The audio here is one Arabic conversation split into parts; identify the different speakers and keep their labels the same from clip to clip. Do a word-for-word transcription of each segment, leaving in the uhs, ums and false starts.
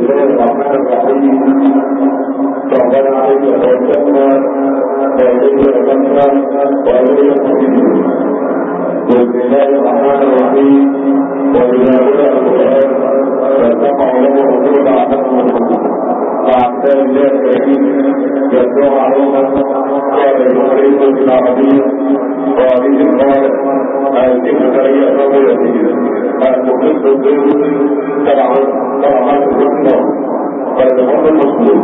Speaker 1: الله الرحمن الرحيم. ربنا عليك توكلنا وإليك رجعنا وإليك المصير. بسم الله الرحمن الرحيم. وإذا بدأ القرآن فاستمعوا له وقولوا لعلكم تفلحون. فأعتاد الله الكريم يتلو علينا قال يخرجكم بالعربية وعليه القارئ أهلكم كريئة ويأتيه المخلص الضير طبعات الرسمة فيتفضل المسلوب.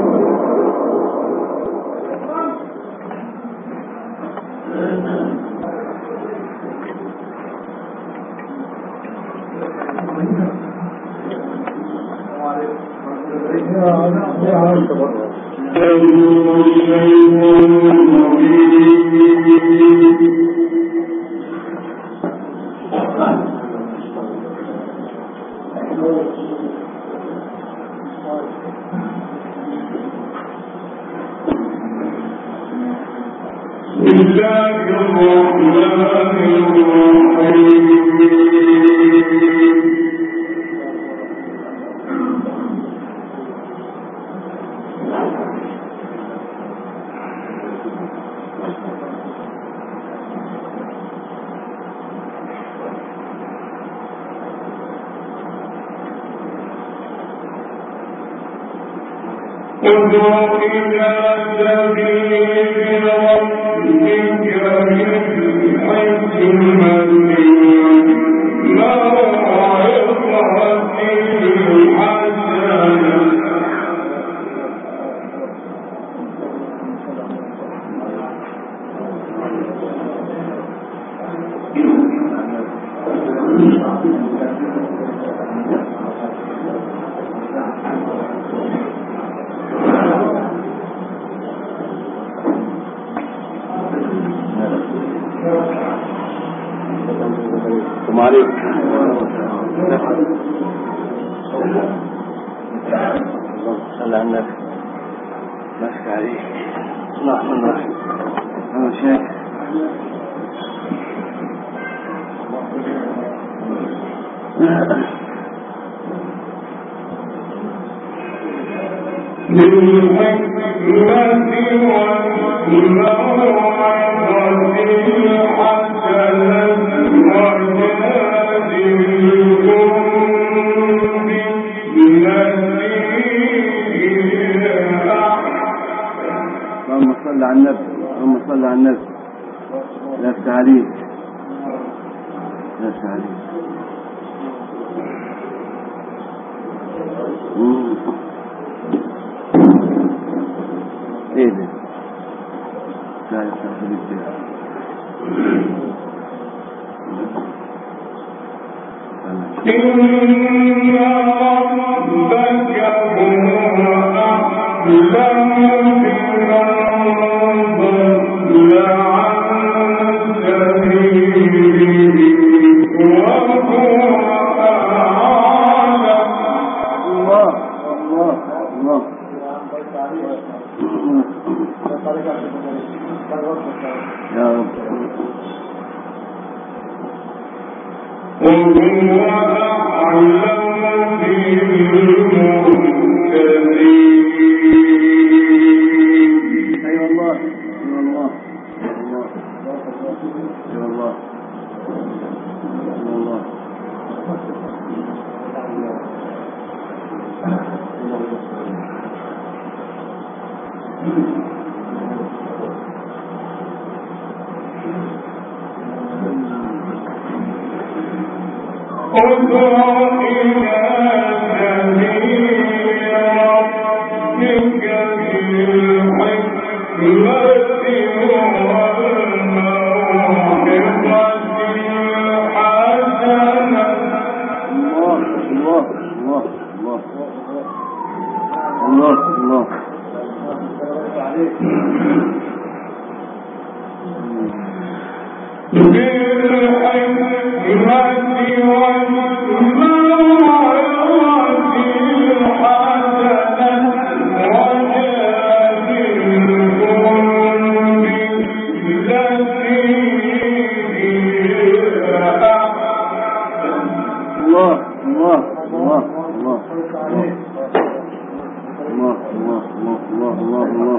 Speaker 2: الله الله الله الله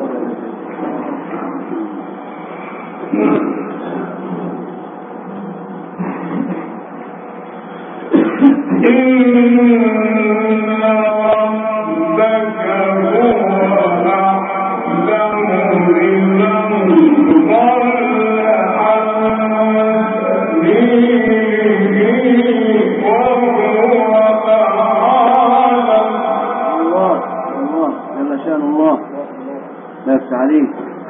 Speaker 2: عليك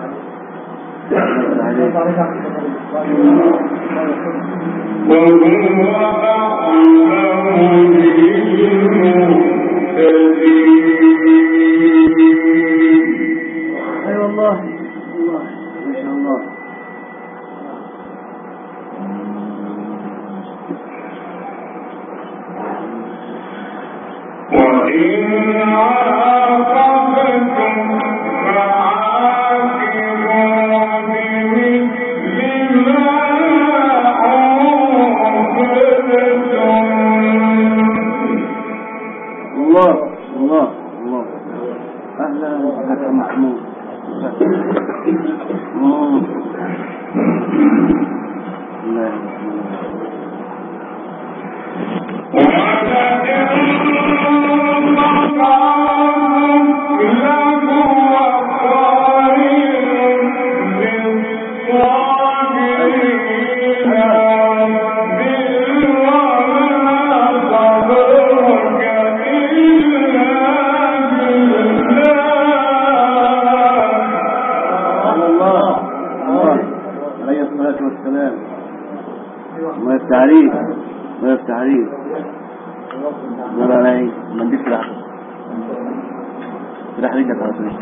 Speaker 2: عليك اي والله الله ما شاء الله
Speaker 1: وإن عاقبتم
Speaker 2: الله الله الله أهلا وسهلا محمود تعريف ما تعريف لا لا لا ما نديك لحظة راح رجعك على طول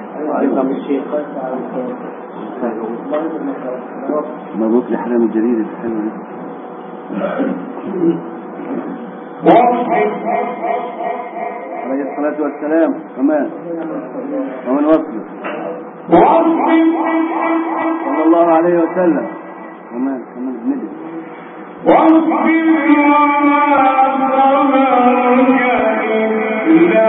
Speaker 2: مبروك لحرام الجديد الحلو عليه الصلاة والسلام كمان ومن وصله صلى الله عليه وسلم كمان كمان بندي
Speaker 1: واصبر وما صبرك إلا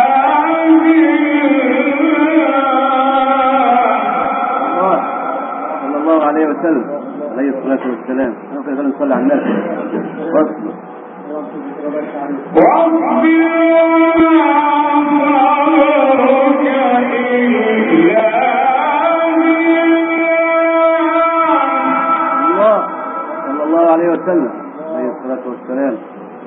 Speaker 2: بالله صلى الله عليه وسلم عليه الصلاة والسلام كيف نصلي على الناس واصبر
Speaker 1: واصبر وما صبرك إلا
Speaker 2: الله عليه وسلم عليه الصلاة والسلام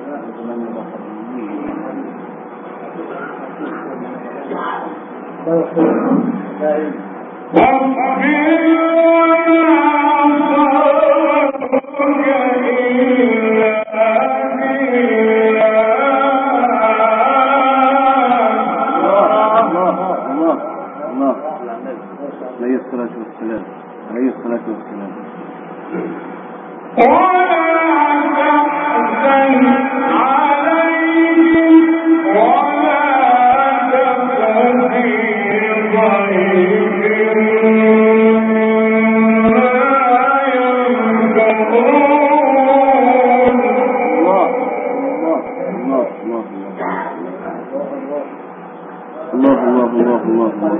Speaker 2: عليه الصلاة والسلام عليه الصلاة والسلام
Speaker 1: ولا تحزن عليهم ولا تك في ضيق مما يمكرون
Speaker 2: الله الله الله الله الله الله الله الله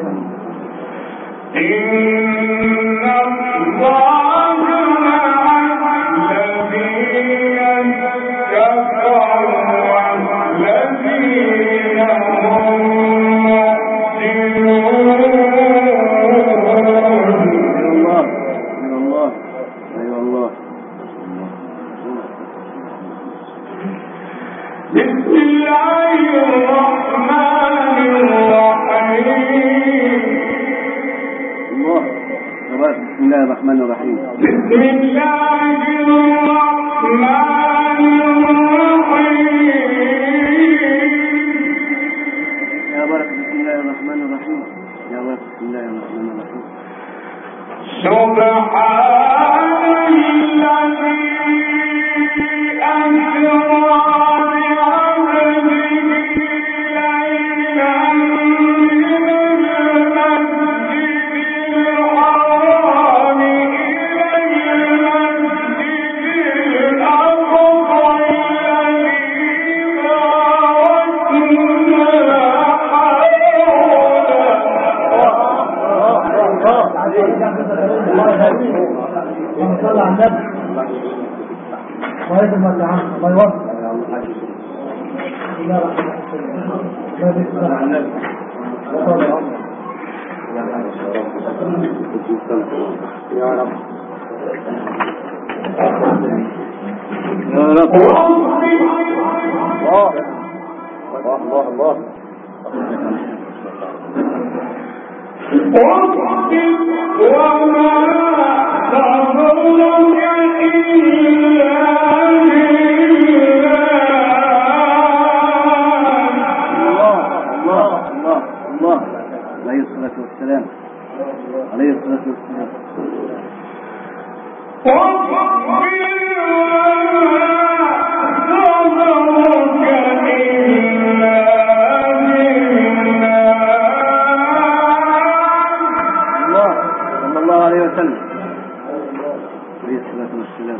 Speaker 1: إن الله الذين كفروا والذين هم
Speaker 2: الله من الله أيوة الله
Speaker 1: بسم الله الرحمن الرحيم
Speaker 2: الله بسم الله الرحمن الرحيم
Speaker 1: بسم الله الرحمن الرحيم
Speaker 2: يا بارك بسم الله الرحمن الرحيم يا بارك بسم الله الرحمن الرحيم
Speaker 1: سبحان الذي أسرى
Speaker 3: الله يكرمك يا عم، الله يوفقك.
Speaker 2: يا رب يا رب. الله الله الله عليه الصلاة والسلام عليه الصلاة والسلام. الله صلى الله عليه وسلم عليه الصلاة والسلام.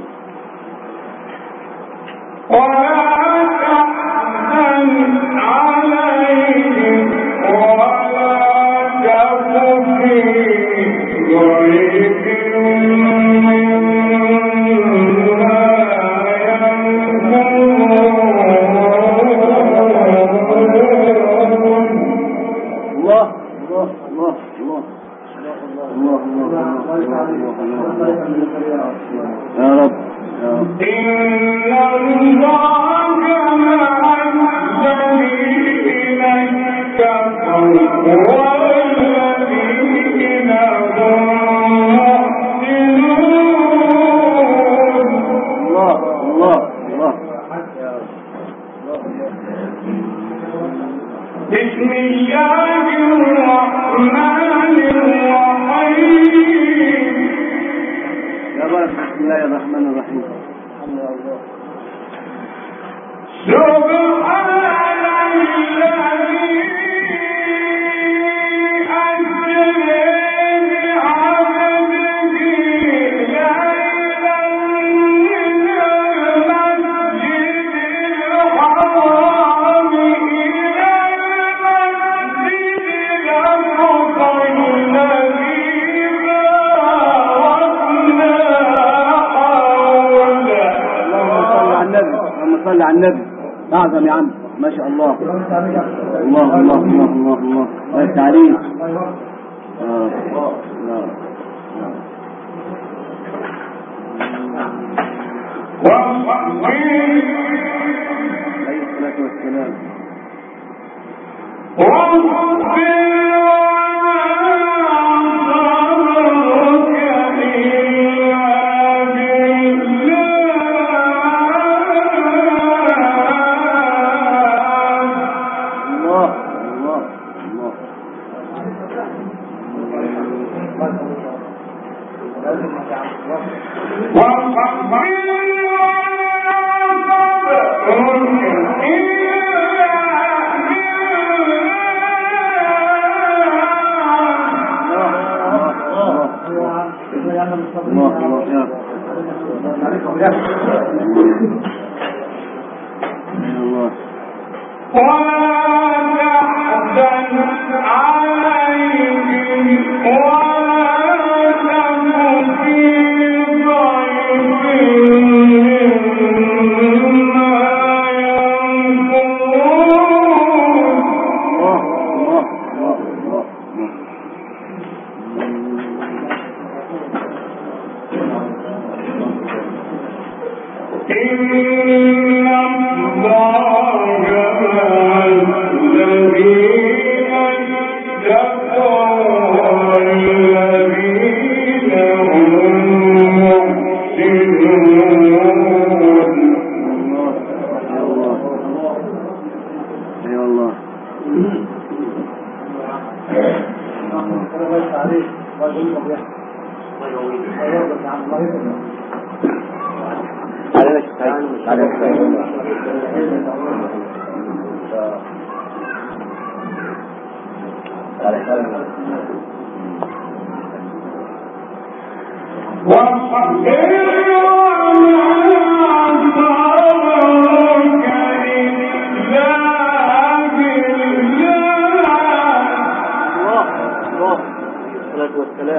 Speaker 2: يا رب يا رب. إن الله مع الذين اتقوا والذين هم محسنون. الله الله الله. بسم الله الرحمن الرحيم. يا بارك بسم الله الرحمن الرحيم. سبحان الذي أسرى بعبده ليلا من المسجد الحرام إلى المسجد الأقصى الذي باركنا حوله. اللهم صل على النبي. أعظم يا عم ما شاء الله. الله الله الله الله الله التعليم. آه. لا عليه الصلاة والسلام.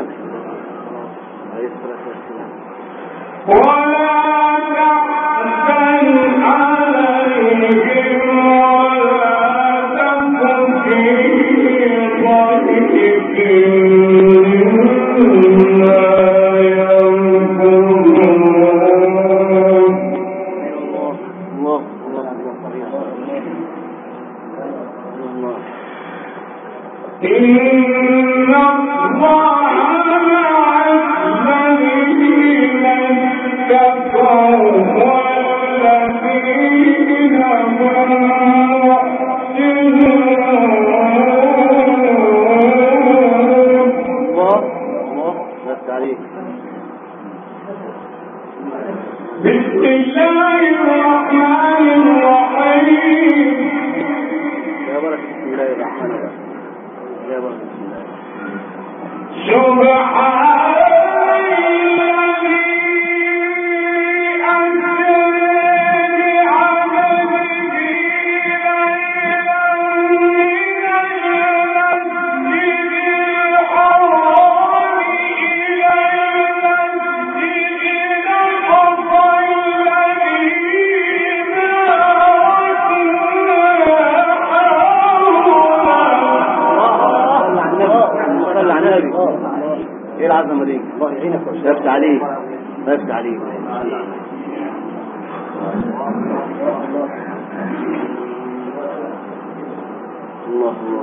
Speaker 2: ولا تحزن ايه العظمه دي؟ الله يعينك ويفتح عليك ويفتح عليك. الله الله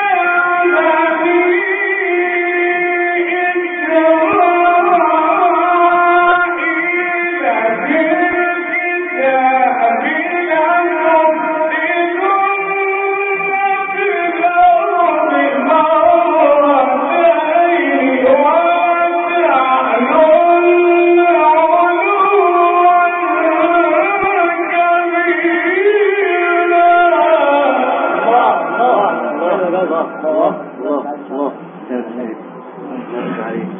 Speaker 1: Oh
Speaker 2: الله الله الله الله عليك.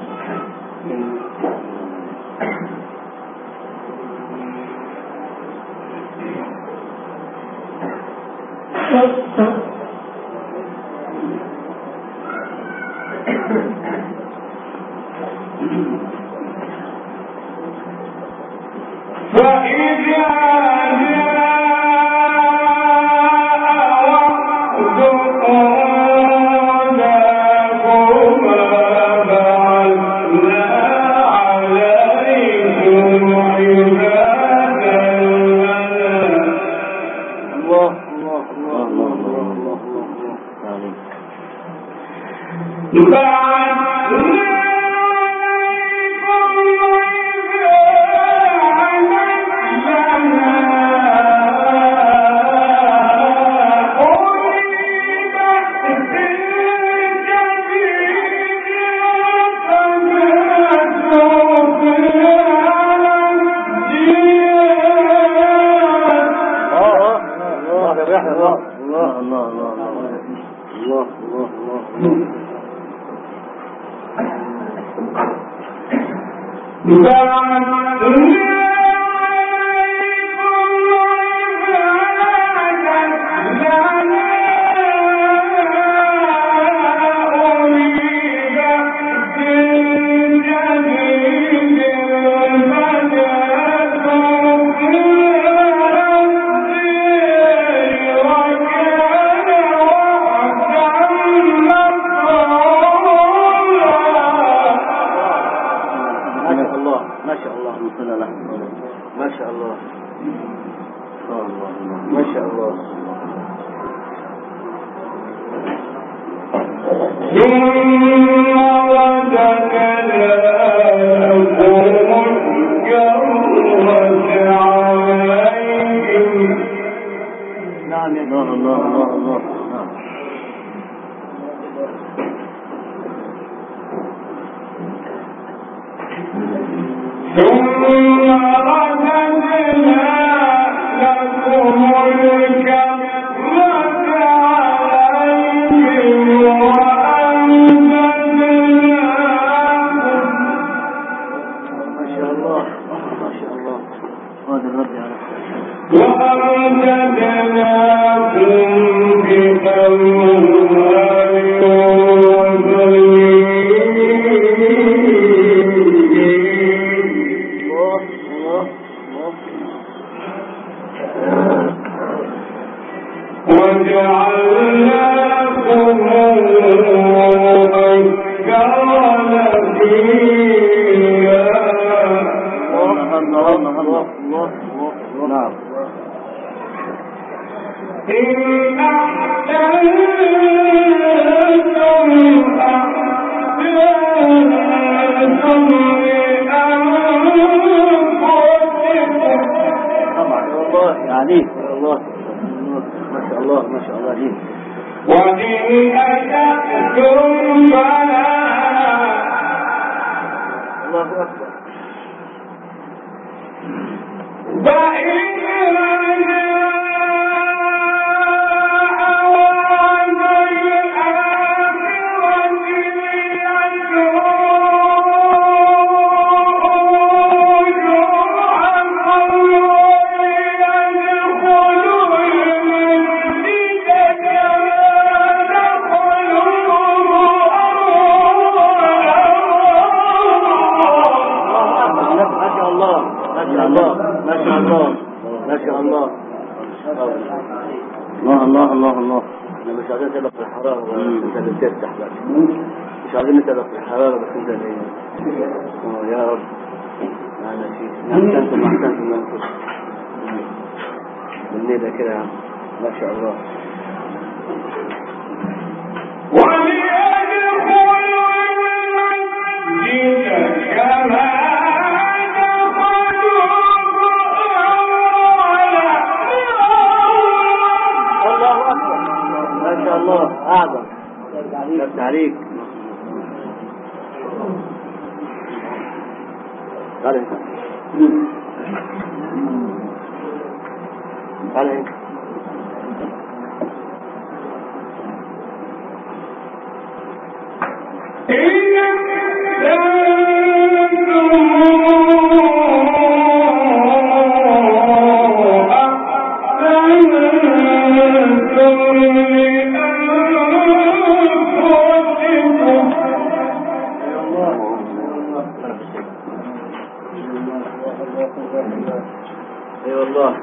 Speaker 2: اي والله.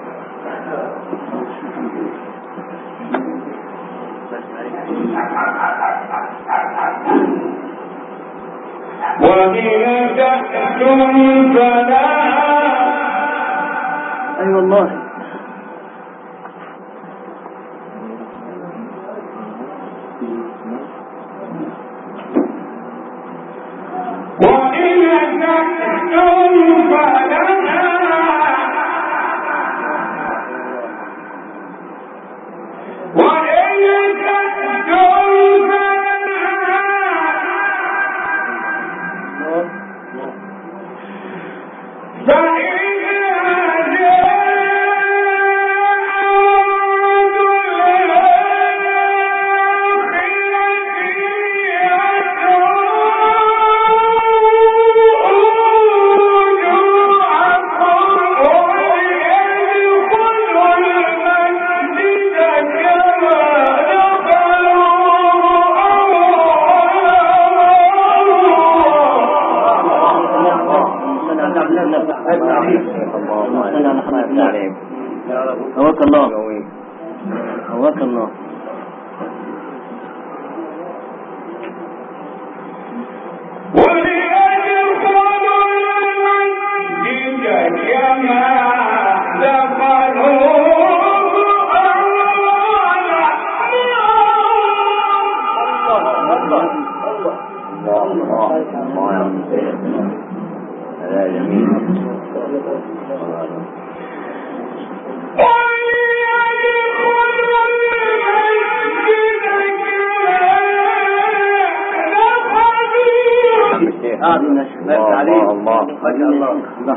Speaker 1: وإن تحكم فلا
Speaker 2: اي والله.
Speaker 1: وإن تحكم فلا
Speaker 2: هواك الله هواك الله. آمين الشباب عليه الله ما شاء الله.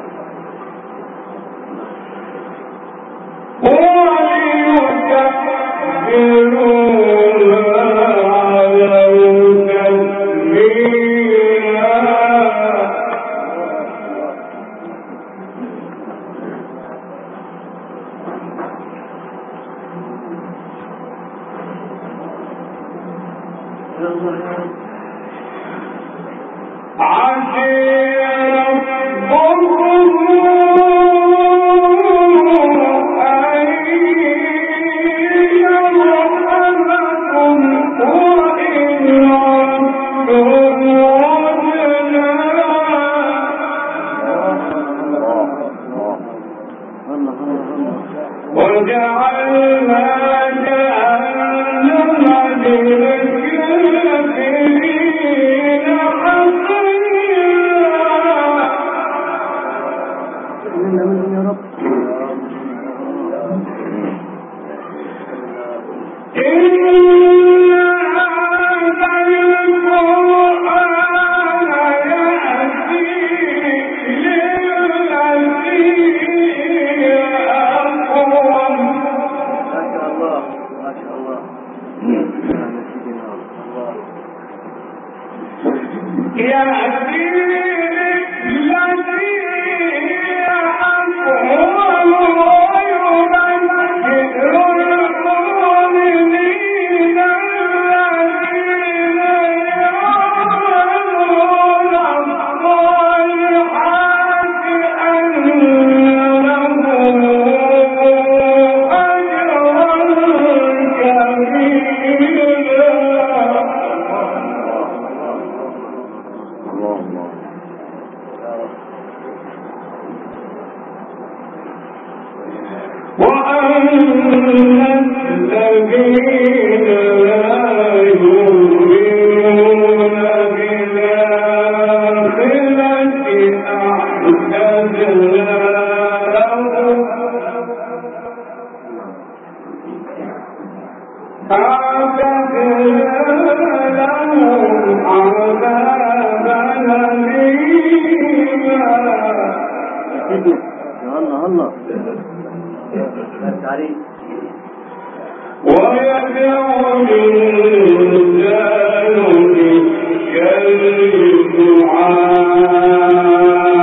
Speaker 1: ويدعو الإنسان بالشر دعاء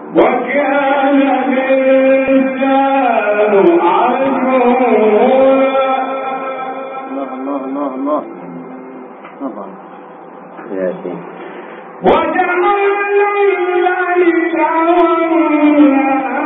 Speaker 1: وكان الإنسان عجولا.
Speaker 2: الله الله الله طبعا يا شيخ.
Speaker 1: وجعلنا الليل والنهار